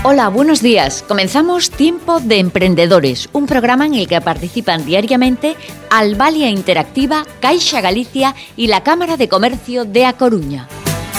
Hola, buenos días. Comenzamos Tiempo de Emprendedores, un programa en el que participan diariamente Albalia Interactiva, Caixa Galicia y la Cámara de Comercio de A Coruña.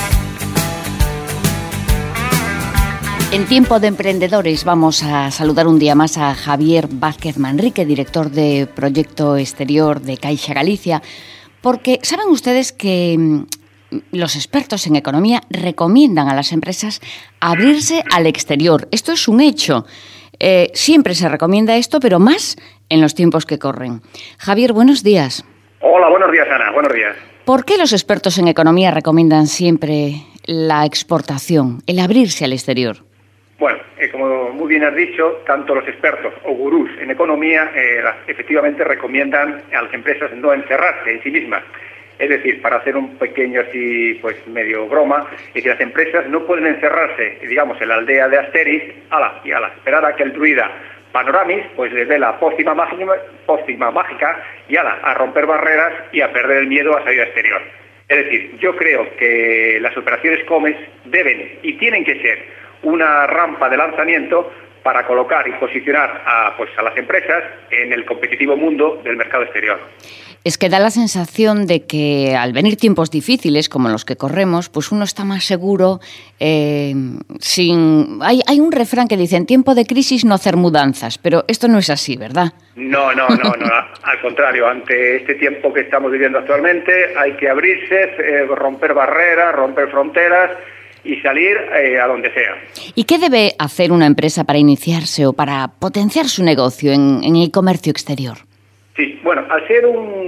En Tiempo de Emprendedores vamos a saludar un día más a Javier Vázquez Manrique, director de Proyecto Exterior de Caixa Galicia, porque saben ustedes que los expertos en economía recomiendan a las empresas abrirse al exterior. Esto es un hecho. Siempre se recomienda esto, pero más en los tiempos que corren. Javier, buenos días. Hola, buenos días, Ana. Buenos días. ¿Por qué los expertos en economía recomiendan siempre la exportación, el abrirse al exterior? Bueno, como muy bien has dicho, tanto los expertos o gurús en economía efectivamente recomiendan a las empresas no encerrarse en sí mismas. Es decir, para hacer un pequeño así, pues medio broma, es decir, las empresas no pueden encerrarse, digamos, en la aldea de Asterix, esperar a que el druida Panoramis pues les dé la pócima mágica y a romper barreras y a perder el miedo a salir al exterior. Es decir, yo creo que las operaciones COMEX deben y tienen que ser una rampa de lanzamiento para colocar y posicionar a las empresas en el competitivo mundo del mercado exterior. Es que da la sensación de que al venir tiempos difíciles como los que corremos, pues uno está más seguro. Hay un refrán que dice: en tiempo de crisis no hacer mudanzas, pero esto no es así, ¿verdad? No. Al contrario, ante este tiempo que estamos viviendo actualmente hay que abrirse, romper barreras, romper fronteras y salir a donde sea. ¿Y qué debe hacer una empresa para iniciarse o para potenciar su negocio en el comercio exterior? Sí, bueno, al ser un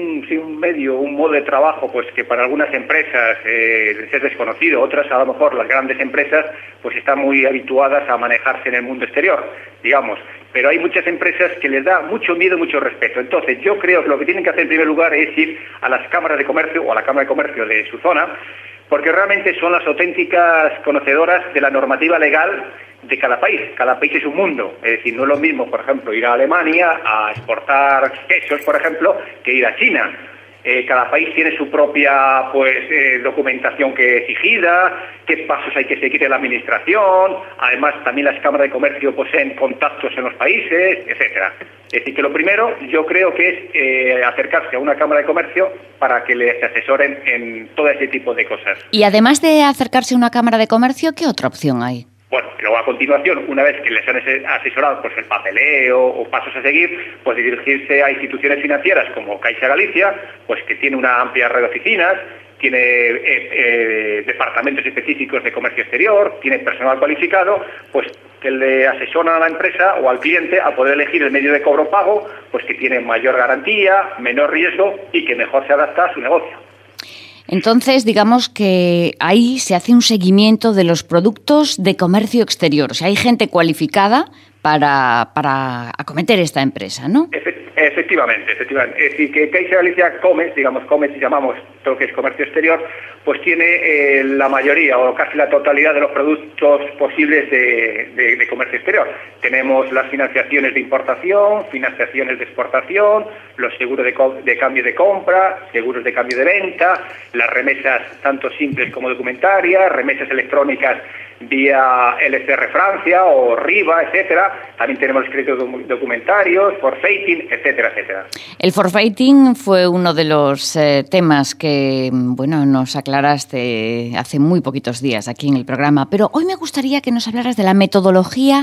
modo de trabajo, pues que para algunas empresas es desconocido, otras a lo mejor las grandes empresas pues están muy habituadas a manejarse en el mundo exterior, digamos, pero hay muchas empresas que les da mucho miedo, mucho respeto. Entonces yo creo que lo que tienen que hacer en primer lugar es ir a las cámaras de comercio o a la Cámara de Comercio de su zona, porque realmente son las auténticas conocedoras de la normativa legal de cada país. Cada país es un mundo. Es decir, no es lo mismo, por ejemplo, ir a Alemania a exportar quesos, por ejemplo, que ir a China. Cada país tiene su propia documentación que exigida, qué pasos hay que seguir en la administración. Además, también las cámaras de comercio poseen contactos en los países, etcétera. Es decir, que lo primero yo creo que es acercarse a una cámara de comercio para que les asesoren en todo ese tipo de cosas. Y además de acercarse a una cámara de comercio, ¿qué otra opción hay? Bueno, luego a continuación, una vez que les han asesorado pues el papeleo o pasos a seguir, pues dirigirse a instituciones financieras como Caixa Galicia, pues que tiene una amplia red de oficinas, tiene departamentos específicos de comercio exterior, tiene personal cualificado, pues que le asesoran a la empresa o al cliente a poder elegir el medio de cobro pago, pues que tiene mayor garantía, menor riesgo y que mejor se adapta a su negocio. Entonces, digamos que ahí se hace un seguimiento de los productos de comercio exterior. O sea, hay gente cualificada para acometer esta empresa, ¿no? Efectivamente. Es decir, que Caixa Galicia Comex llamamos todo lo que es comercio exterior, pues tiene la mayoría o casi la totalidad de los productos posibles de comercio exterior. Tenemos las financiaciones de importación, financiaciones de exportación, los seguros de cambio de compra, seguros de cambio de venta, las remesas tanto simples como documentarias, remesas electrónicas vía LCR Francia o RIBA, etcétera. También tenemos los créditos documentarios, forfaiting, etcétera, etcétera. El forfaiting fue uno de los temas que, nos aclaraste hace muy poquitos días aquí en el programa, pero hoy me gustaría que nos hablaras de la metodología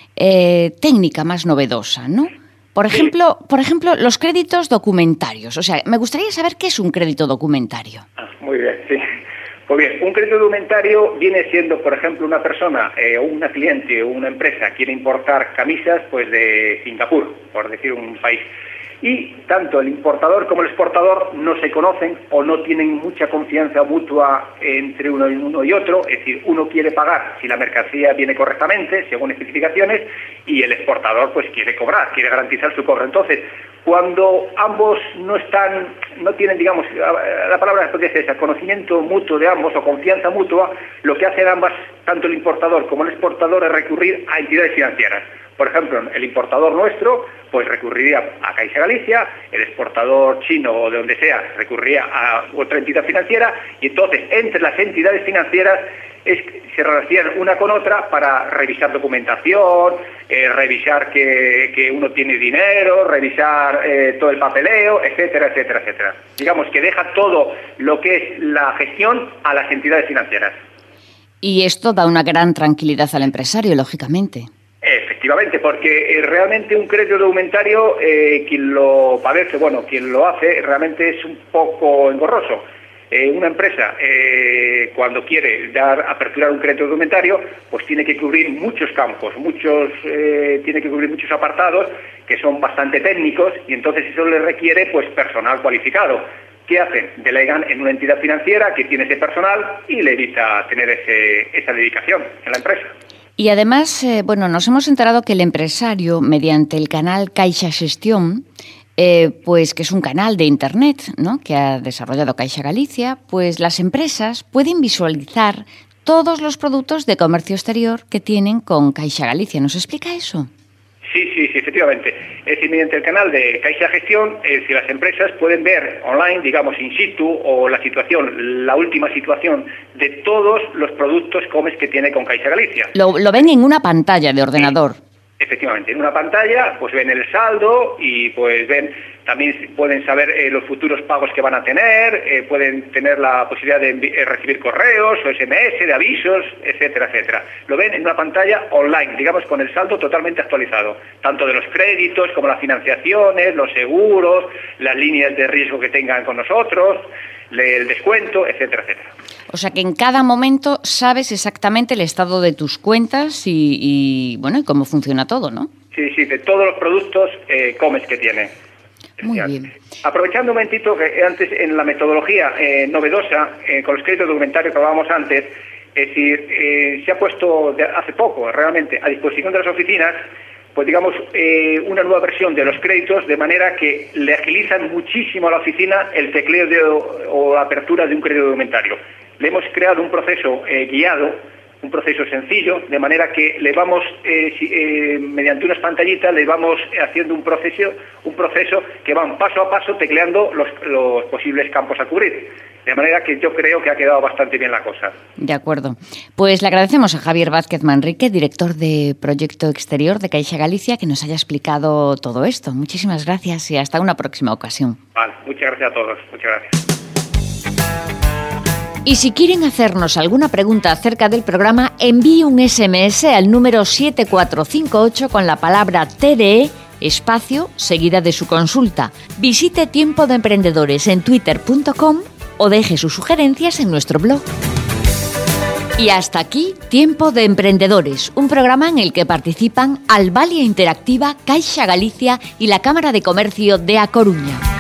técnica más novedosa, ¿no? Por ejemplo, los créditos documentarios. O sea, me gustaría saber qué es un crédito documentario. Muy bien, sí. Pues bien, un crédito documentario viene siendo, por ejemplo, una persona o una cliente o una empresa quiere importar camisas pues de Singapur, por decir un país. Y tanto el importador como el exportador no se conocen o no tienen mucha confianza mutua entre uno y otro. Es decir, uno quiere pagar si la mercancía viene correctamente, según especificaciones, y el exportador pues quiere cobrar, quiere garantizar su cobro. Entonces, cuando ambos no tienen, digamos, la palabra es esa, conocimiento mutuo de ambos o confianza mutua, lo que hacen ambas, tanto el importador como el exportador, es recurrir a entidades financieras. Por ejemplo, el importador nuestro pues recurriría a Caixa Galicia, el exportador chino o de donde sea recurriría a otra entidad financiera, y entonces entre las entidades financieras se relacionan una con otra para revisar documentación, revisar que uno tiene dinero, revisar todo el papeleo, etcétera, etcétera, etcétera. Digamos que deja todo lo que es la gestión a las entidades financieras. Y esto da una gran tranquilidad al empresario, lógicamente. Efectivamente, porque realmente un crédito documentario, quien lo padece, quien lo hace, realmente es un poco engorroso. Una empresa, cuando quiere aperturar un crédito documentario, pues tiene que cubrir muchos campos, tiene que cubrir muchos apartados que son bastante técnicos, y entonces eso le requiere pues personal cualificado. ¿Qué hacen? Delegan en una entidad financiera que tiene ese personal y le evita tener esa dedicación en la empresa. Y además, nos hemos enterado que el empresario, mediante el canal Caixa Xestión, pues que es un canal de Internet, ¿no?, que ha desarrollado Caixa Galicia, pues las empresas pueden visualizar todos los productos de comercio exterior que tienen con Caixa Galicia. ¿Nos explica eso? Sí, efectivamente. Es decir, mediante el canal de Caixa Gestión, si las empresas pueden ver online, digamos, in situ, o la última situación de todos los productos comes que tiene con Caixa Galicia. Lo ven en una pantalla de ordenador. Sí. Efectivamente, en una pantalla pues ven el saldo y pues también pueden saber los futuros pagos que van a tener, pueden tener la posibilidad de recibir correos o SMS de avisos, etcétera, etcétera. Lo ven en una pantalla online, digamos, con el saldo totalmente actualizado, tanto de los créditos como las financiaciones, los seguros, las líneas de riesgo que tengan con nosotros, el descuento, etcétera, etcétera. O sea que en cada momento sabes exactamente el estado de tus cuentas y cómo funciona todo, ¿no? Sí, de todos los productos comes que tiene. Muy bien. Aprovechando un momentito que antes en la metodología novedosa con los créditos documentarios que hablábamos antes, es decir, se ha puesto hace poco realmente a disposición de las oficinas, pues digamos, una nueva versión de los créditos, de manera que le agilizan muchísimo a la oficina el tecleo o la apertura de un crédito documentario. Le hemos creado un proceso guiado, un proceso sencillo, de manera que le vamos, mediante unas pantallitas, le vamos haciendo un proceso que van paso a paso tecleando los posibles campos a cubrir. De manera que yo creo que ha quedado bastante bien la cosa. De acuerdo. Pues le agradecemos a Javier Vázquez Manrique, director de Proyecto Exterior de Caixa Galicia, que nos haya explicado todo esto. Muchísimas gracias y hasta una próxima ocasión. Vale, muchas gracias a todos. Muchas gracias. Y si quieren hacernos alguna pregunta acerca del programa, envíe un SMS al número 7458 con la palabra TDE, espacio, seguida de su consulta. Visite Tiempo de Emprendedores en twitter.com o deje sus sugerencias en nuestro blog. Y hasta aquí, Tiempo de Emprendedores, un programa en el que participan Albalia Interactiva, Caixa Galicia y la Cámara de Comercio de A Coruña.